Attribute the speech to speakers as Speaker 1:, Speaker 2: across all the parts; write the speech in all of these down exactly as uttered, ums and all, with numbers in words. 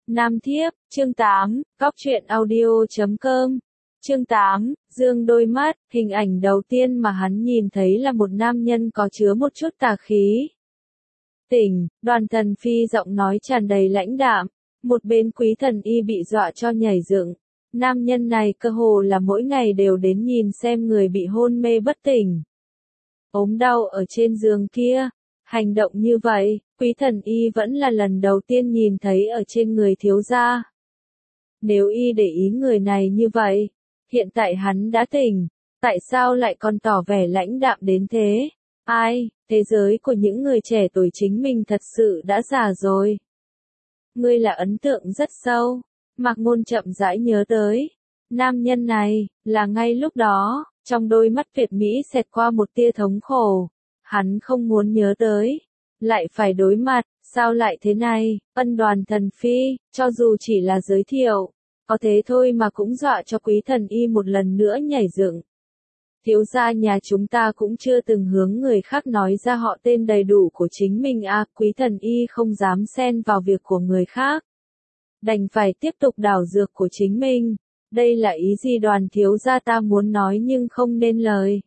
Speaker 1: Nam Thiếp, chương tám, góc truyện audio chấm com. Chương tám, dương đôi mắt, hình ảnh đầu tiên mà hắn nhìn thấy là một nam nhân có chứa một chút tà khí. Tỉnh, Đoàn Thần Phi giọng nói tràn đầy lãnh đạm, một bên Quý Thần Y bị dọa cho nhảy dựng. Nam nhân này cơ hồ là mỗi ngày đều đến nhìn xem người bị hôn mê bất tỉnh. Ốm đau ở trên giường kia. Hành động như vậy, Quý Thần Y vẫn là lần đầu tiên nhìn thấy ở trên người thiếu gia. Nếu y để ý người này như vậy, hiện tại hắn đã tỉnh, tại sao lại còn tỏ vẻ lãnh đạm đến thế? Ai, thế giới của những người trẻ tuổi chính mình thật sự đã già rồi. Ngươi là ấn tượng rất sâu, Mạc Ngôn chậm rãi nhớ tới. Nam nhân này, là ngay lúc đó, trong đôi mắt Việt Mỹ xẹt qua một tia thống khổ. Hắn không muốn nhớ tới, lại phải đối mặt, sao lại thế này, Ân Đoàn Thần Phi, cho dù chỉ là giới thiệu, có thế thôi mà cũng dọa cho Quý Thần Y một lần nữa nhảy dựng. Thiếu gia nhà chúng ta cũng chưa từng hướng người khác nói ra họ tên đầy đủ của chính mình à, Quý Thần Y không dám xen vào việc của người khác. Đành phải tiếp tục đảo dược của chính mình, đây là ý gì Đoàn thiếu gia ta muốn nói nhưng không nên lời.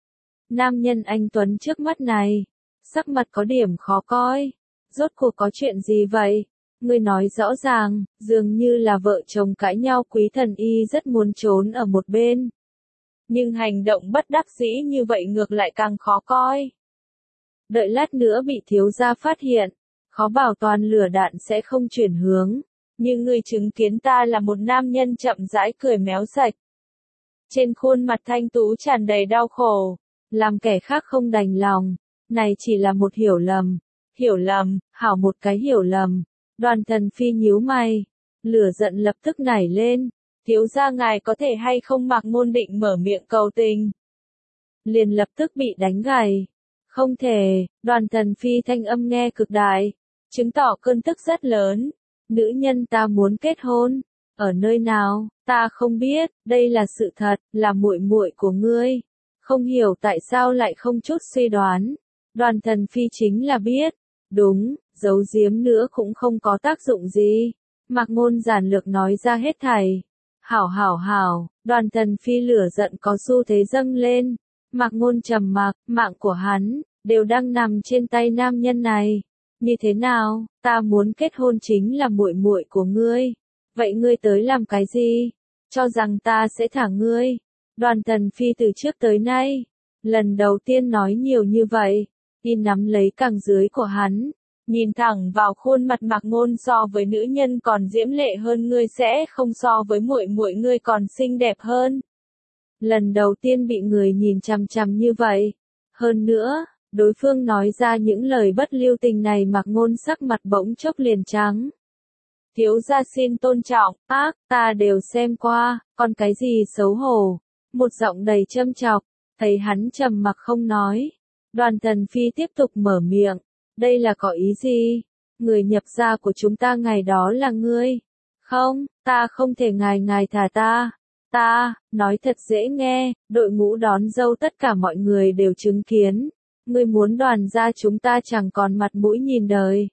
Speaker 1: Nam nhân anh Tuấn trước mắt này, sắc mặt có điểm khó coi. Rốt cuộc có chuyện gì vậy? Ngươi nói rõ ràng, dường như là vợ chồng cãi nhau. Quý Thần Y rất muốn trốn ở một bên. Nhưng hành động bất đắc dĩ như vậy ngược lại càng khó coi. Đợi lát nữa bị thiếu gia phát hiện, khó bảo toàn lửa đạn sẽ không chuyển hướng. Nhưng ngươi chứng kiến ta là một nam nhân chậm rãi cười méo sạch. Trên khuôn mặt thanh tú tràn đầy đau khổ. Làm kẻ khác không đành lòng, này chỉ là một hiểu lầm, hiểu lầm, hảo một cái hiểu lầm. Đoàn Thần Phi nhíu mày, lửa giận lập tức nảy lên, thiếu gia ngài có thể hay không Mạc Ngôn định mở miệng cầu tình. Liền lập tức bị đánh gầy, không thể, Đoàn Thần Phi thanh âm nghe cực đại, chứng tỏ cơn tức rất lớn, nữ nhân ta muốn kết hôn, ở nơi nào, ta không biết, đây là sự thật, là muội muội của ngươi. Không hiểu tại sao lại không chút suy đoán. Đoàn Thần Phi chính là biết. Đúng, giấu giếm nữa cũng không có tác dụng gì. Mạc Ngôn giản lược nói ra hết thảy. Hảo hảo hảo, Đoàn Thần Phi lửa giận có xu thế dâng lên. Mạc Ngôn trầm mặc, mạng của hắn, đều đang nằm trên tay nam nhân này. Như thế nào, ta muốn kết hôn chính là muội muội của ngươi. Vậy ngươi tới làm cái gì? Cho rằng ta sẽ thả ngươi. Đoàn Thần Phi từ trước tới nay, lần đầu tiên nói nhiều như vậy, y nắm lấy cẳng dưới của hắn, nhìn thẳng vào khuôn mặt Mạc Ngôn so với nữ nhân còn diễm lệ hơn ngươi sẽ không so với muội muội ngươi còn xinh đẹp hơn. Lần đầu tiên bị người nhìn chằm chằm như vậy, hơn nữa, đối phương nói ra những lời bất lưu tình này Mạc Ngôn sắc mặt bỗng chốc liền trắng. Thiếu gia xin tôn trọng, ác, ta đều xem qua, còn cái gì xấu hổ. Một giọng đầy châm chọc, thấy hắn trầm mặc không nói. Đoàn Thần Phi tiếp tục mở miệng, đây là có ý gì? Người nhập gia của chúng ta ngày đó là ngươi. Không, ta không thể ngài ngài thả ta. Ta, nói thật dễ nghe, đội ngũ đón dâu tất cả mọi người đều chứng kiến. Ngươi muốn Đoàn gia chúng ta chẳng còn mặt mũi nhìn đời.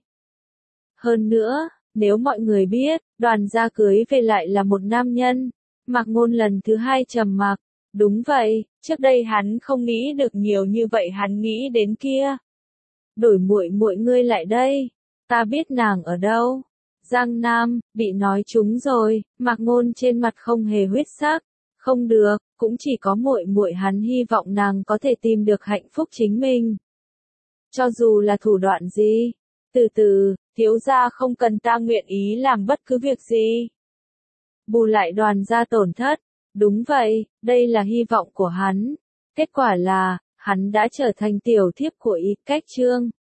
Speaker 1: Hơn nữa, nếu mọi người biết, Đoàn gia cưới về lại là một nam nhân. Mạc Ngôn lần thứ hai trầm mặc. Đúng vậy, trước đây hắn không nghĩ được nhiều như vậy hắn nghĩ đến kia. Đổi muội muội ngươi lại đây, ta biết nàng ở đâu. Giang Nam, bị nói trúng rồi, Mạc Ngôn trên mặt không hề huyết sắc. Không được, cũng chỉ có muội muội hắn hy vọng nàng có thể tìm được hạnh phúc chính mình. Cho dù là thủ đoạn gì, từ từ, thiếu gia không cần ta nguyện ý làm bất cứ việc gì. Bù lại Đoàn gia tổn thất. Đúng vậy, đây là hy vọng của hắn. Kết quả là, hắn đã trở thành tiểu thiếp của Y Cách Trương.